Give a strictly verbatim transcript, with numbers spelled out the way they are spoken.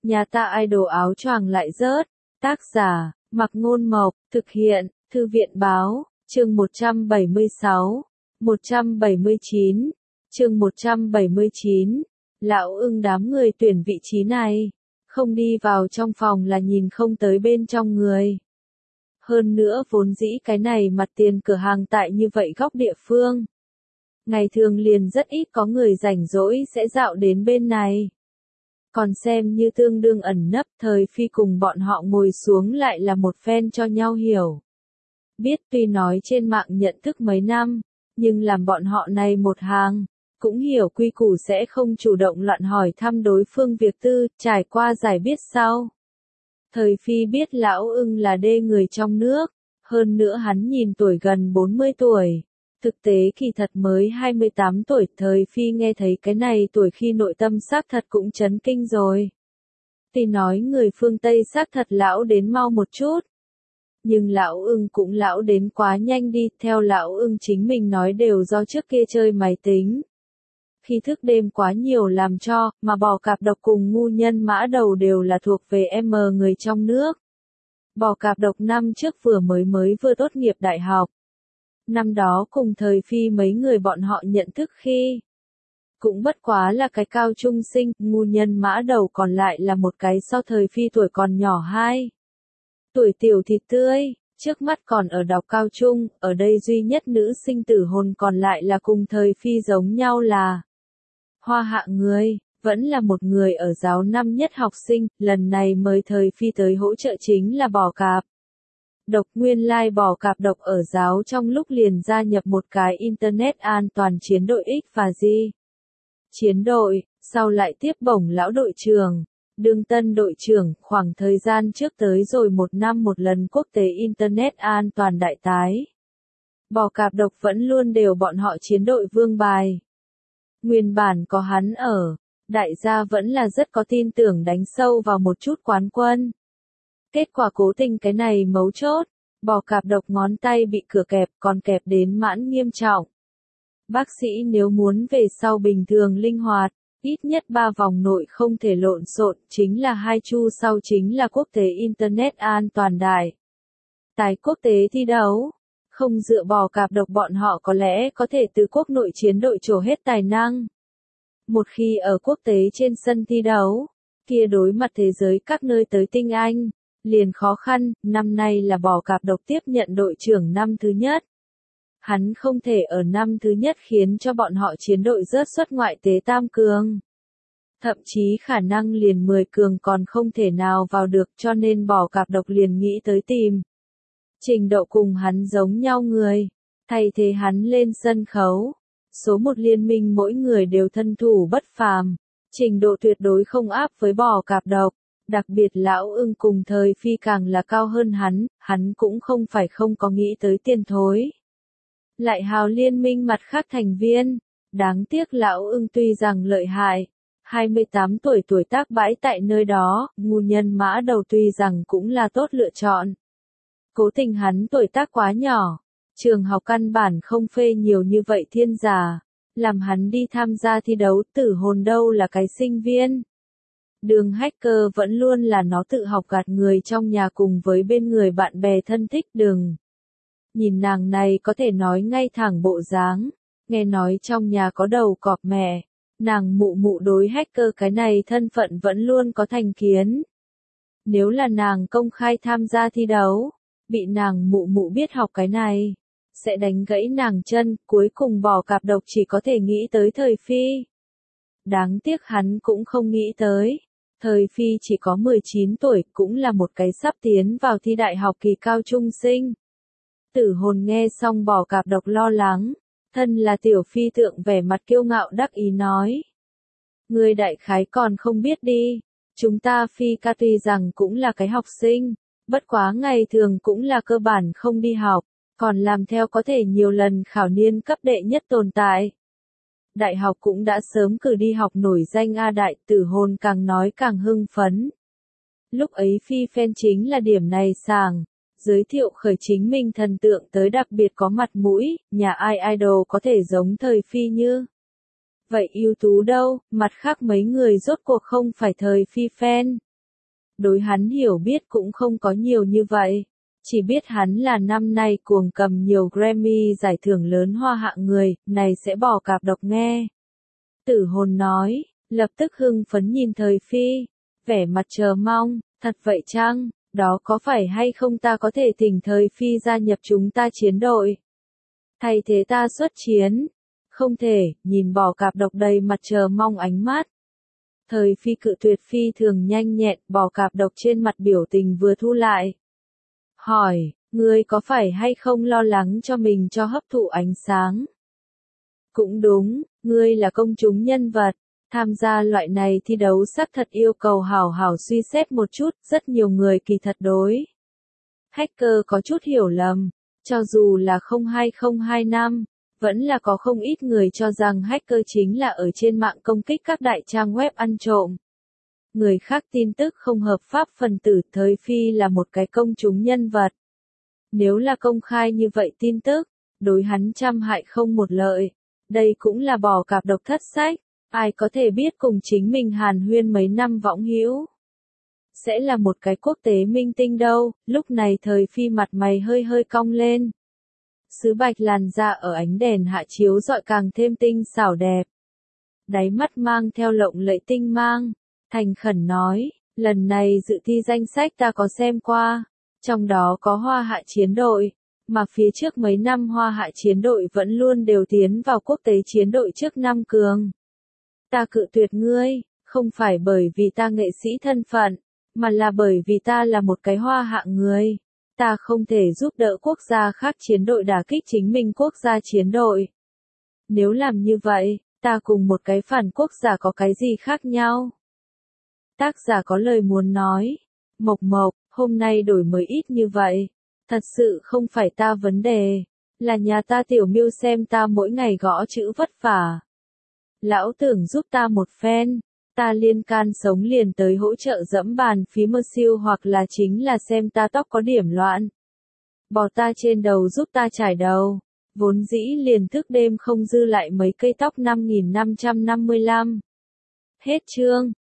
Nhà ta idol áo choàng lại rớt. Tác giả, Mặc Ngôn Mộc, thực hiện, Thư viện Báo, chương một trăm bảy mươi sáu, một trăm bảy mươi chín, chương một trăm bảy mươi chín, lão ưng đám người tuyển vị trí này, không đi vào trong phòng là nhìn không tới bên trong người. Hơn nữa vốn dĩ cái này mặt tiền cửa hàng tại như vậy góc địa phương. Ngày thường liền rất ít có người rảnh rỗi sẽ dạo đến bên này. Còn xem như tương đương ẩn nấp, Thời Phi cùng bọn họ ngồi xuống lại là một phen cho nhau hiểu. Biết tuy nói trên mạng nhận thức mấy năm, nhưng làm bọn họ này một hàng, cũng hiểu quy củ sẽ không chủ động loạn hỏi thăm đối phương việc tư, trải qua giải biết sau. Thời Phi biết lão ưng là đê người trong nước, hơn nữa hắn nhìn tuổi gần bốn mươi tuổi. Thực tế kỳ thật mới hai mươi tám tuổi, Thời Phi nghe thấy cái này tuổi khi nội tâm xác thật cũng chấn kinh rồi. Tuy nói người phương Tây xác thật lão đến mau một chút. Nhưng lão ưng cũng lão đến quá nhanh đi, theo lão ưng chính mình nói đều do trước kia chơi máy tính. Khi thức đêm quá nhiều làm cho, mà bò cạp độc cùng ngu nhân mã đầu đều là thuộc về em người trong nước. Bò cạp độc năm trước vừa mới mới vừa tốt nghiệp đại học. Năm đó cùng Thời Phi mấy người bọn họ nhận thức khi. Cũng bất quá là cái cao trung sinh, ngu nhân mã đầu còn lại là một cái so Thời Phi tuổi còn nhỏ hai. Tuổi tiểu thịt tươi, trước mắt còn ở đọc cao trung, ở đây duy nhất nữ sinh tử hồn còn lại là cùng Thời Phi giống nhau là hoa hạ người, vẫn là một người ở giáo năm nhất học sinh, lần này mời Thời Phi tới hỗ trợ chính là bò cạp. Độc nguyên lai like bò cạp độc ở giáo trong lúc liền gia nhập một cái Internet an toàn chiến đội X và G. Chiến đội, sau lại tiếp bổng lão đội trưởng. Đương tân đội trưởng, khoảng thời gian trước tới rồi một năm một lần quốc tế Internet an toàn đại tái. Bò cạp độc vẫn luôn đều bọn họ chiến đội vương bài. Nguyên bản có hắn ở, đại gia vẫn là rất có tin tưởng đánh sâu vào một chút quán quân. Kết quả cố tình cái này mấu chốt, bò cạp độc ngón tay bị cửa kẹp còn kẹp đến mãn nghiêm trọng. Bác sĩ nếu muốn về sau bình thường linh hoạt, ít nhất ba vòng nội không thể lộn xộn, chính là hai chu sau chính là quốc tế Internet an toàn đại. Tài quốc tế thi đấu, không dựa bò cạp độc bọn họ có lẽ có thể từ quốc nội chiến đội trổ hết tài năng. Một khi ở quốc tế trên sân thi đấu, kia đối mặt thế giới các nơi tới tinh anh, liền khó khăn, năm nay là bò cạp độc tiếp nhận đội trưởng năm thứ nhất. Hắn không thể ở năm thứ nhất khiến cho bọn họ chiến đội rớt xuất ngoại tế tam cường. Thậm chí khả năng liền mười cường còn không thể nào vào được cho nên bò cạp độc liền nghĩ tới tìm. Trình độ cùng hắn giống nhau người, thay thế hắn lên sân khấu. Số một liên minh mỗi người đều thân thủ bất phàm, trình độ tuyệt đối không áp với bò cạp độc. Đặc biệt lão ưng cùng Thời Phi càng là cao hơn hắn, hắn cũng không phải không có nghĩ tới tiền thối. Lại hào liên minh mặt khác thành viên, đáng tiếc lão ưng tuy rằng lợi hại, hai mươi tám tuổi tuổi tác bãi tại nơi đó, ngu nhân mã đầu tuy rằng cũng là tốt lựa chọn. Cố tình hắn tuổi tác quá nhỏ, trường học căn bản không phê nhiều như vậy thiên giả, làm hắn đi tham gia thi đấu tử hồn đâu là cái sinh viên. Đường hacker vẫn luôn là nó tự học gạt người trong nhà cùng với bên người bạn bè thân thích đừng. Nhìn nàng này có thể nói ngay thẳng bộ dáng, nghe nói trong nhà có đầu cọp mẹ, nàng mụ mụ đối hacker cái này thân phận vẫn luôn có thành kiến. Nếu là nàng công khai tham gia thi đấu, bị nàng mụ mụ biết học cái này, sẽ đánh gãy nàng chân, cuối cùng bò cạp độc chỉ có thể nghĩ tới Thời Phi. Đáng tiếc hắn cũng không nghĩ tới. Thời Phi chỉ có mười chín tuổi, cũng là một cái sắp tiến vào thi đại học kỳ cao trung sinh. Tử hồn nghe xong bò cạp độc lo lắng, thân là tiểu phi tượng vẻ mặt kiêu ngạo đắc ý nói. Người đại khái còn không biết đi, chúng ta Phi ca tuy rằng cũng là cái học sinh, bất quá ngày thường cũng là cơ bản không đi học, còn làm theo có thể nhiều lần khảo niên cấp đệ nhất tồn tại. Đại học cũng đã sớm cử đi học nổi danh A đại, tử hồn càng nói càng hưng phấn. Lúc ấy Phi fan chính là điểm này sàng, giới thiệu khởi chính mình thần tượng tới đặc biệt có mặt mũi, nhà ai idol có thể giống Thời Phi như. Vậy ưu tú đâu, mặt khác mấy người rốt cuộc không phải Thời Phi fan. đối hắn hiểu biết cũng không có nhiều như vậy. Chỉ biết hắn là năm nay cuồng cầm nhiều Grammy giải thưởng lớn hoa hạng người, này sẽ bỏ cạp độc nghe. Tử hồn nói, lập tức hưng phấn nhìn Thời Phi, vẻ mặt chờ mong, thật vậy chăng, đó có phải hay không ta có thể thỉnh Thời Phi gia nhập chúng ta chiến đội? Thay thế ta xuất chiến? Không thể, nhìn bỏ cạp độc đầy mặt chờ mong ánh mắt. Thời Phi cự tuyệt phi thường nhanh nhẹn, bỏ cạp độc trên mặt biểu tình vừa thu lại. Hỏi, ngươi có phải hay không lo lắng cho mình cho hấp thụ ánh sáng? Cũng đúng, ngươi là công chúng nhân vật, tham gia loại này thi đấu xác thật yêu cầu hảo hảo suy xét một chút, rất nhiều người kỳ thật đối. Hacker có chút hiểu lầm, cho dù là không hai không hai năm, vẫn là có không ít người cho rằng hacker chính là ở trên mạng công kích các đại trang web ăn trộm. Người khác tin tức không hợp pháp phần tử. Thời Phi là một cái công chúng nhân vật. Nếu là công khai như vậy tin tức, đối hắn trăm hại không một lợi. Đây cũng là bỏ cạp độc thất sách, ai có thể biết cùng chính mình hàn huyên mấy năm võng hữu. Sẽ là một cái quốc tế minh tinh đâu, lúc này Thời Phi mặt mày hơi hơi cong lên. Sứ bạch làn da ở ánh đèn hạ chiếu rọi càng thêm tinh xảo đẹp. Đáy mắt mang theo lộng lẫy tinh mang, thành khẩn nói, lần này dự thi danh sách ta có xem qua, trong đó có hoa hạ chiến đội, mà phía trước mấy năm hoa hạ chiến đội vẫn luôn đều tiến vào quốc tế chiến đội trước năm cường. Ta cự tuyệt ngươi, không phải bởi vì ta nghệ sĩ thân phận, mà là bởi vì ta là một cái hoa hạ người. Ta không thể giúp đỡ quốc gia khác chiến đội đả kích chính mình quốc gia chiến đội. Nếu làm như vậy, ta cùng một cái phản quốc giả có cái gì khác nhau? Tác giả có lời muốn nói. Mộc Mộc, hôm nay đổi mới ít như vậy. Thật sự không phải ta vấn đề. Là nhà ta tiểu miêu xem ta mỗi ngày gõ chữ vất vả. Lão tưởng giúp ta một phen. Ta liên can sống liền tới hỗ trợ dẫm bàn phí mơ siêu hoặc là chính là xem ta tóc có điểm loạn. Bò ta trên đầu giúp ta trải đầu. Vốn dĩ liền thức đêm không dư lại mấy cây tóc năm nghìn năm trăm năm mươi lăm. Hết chương.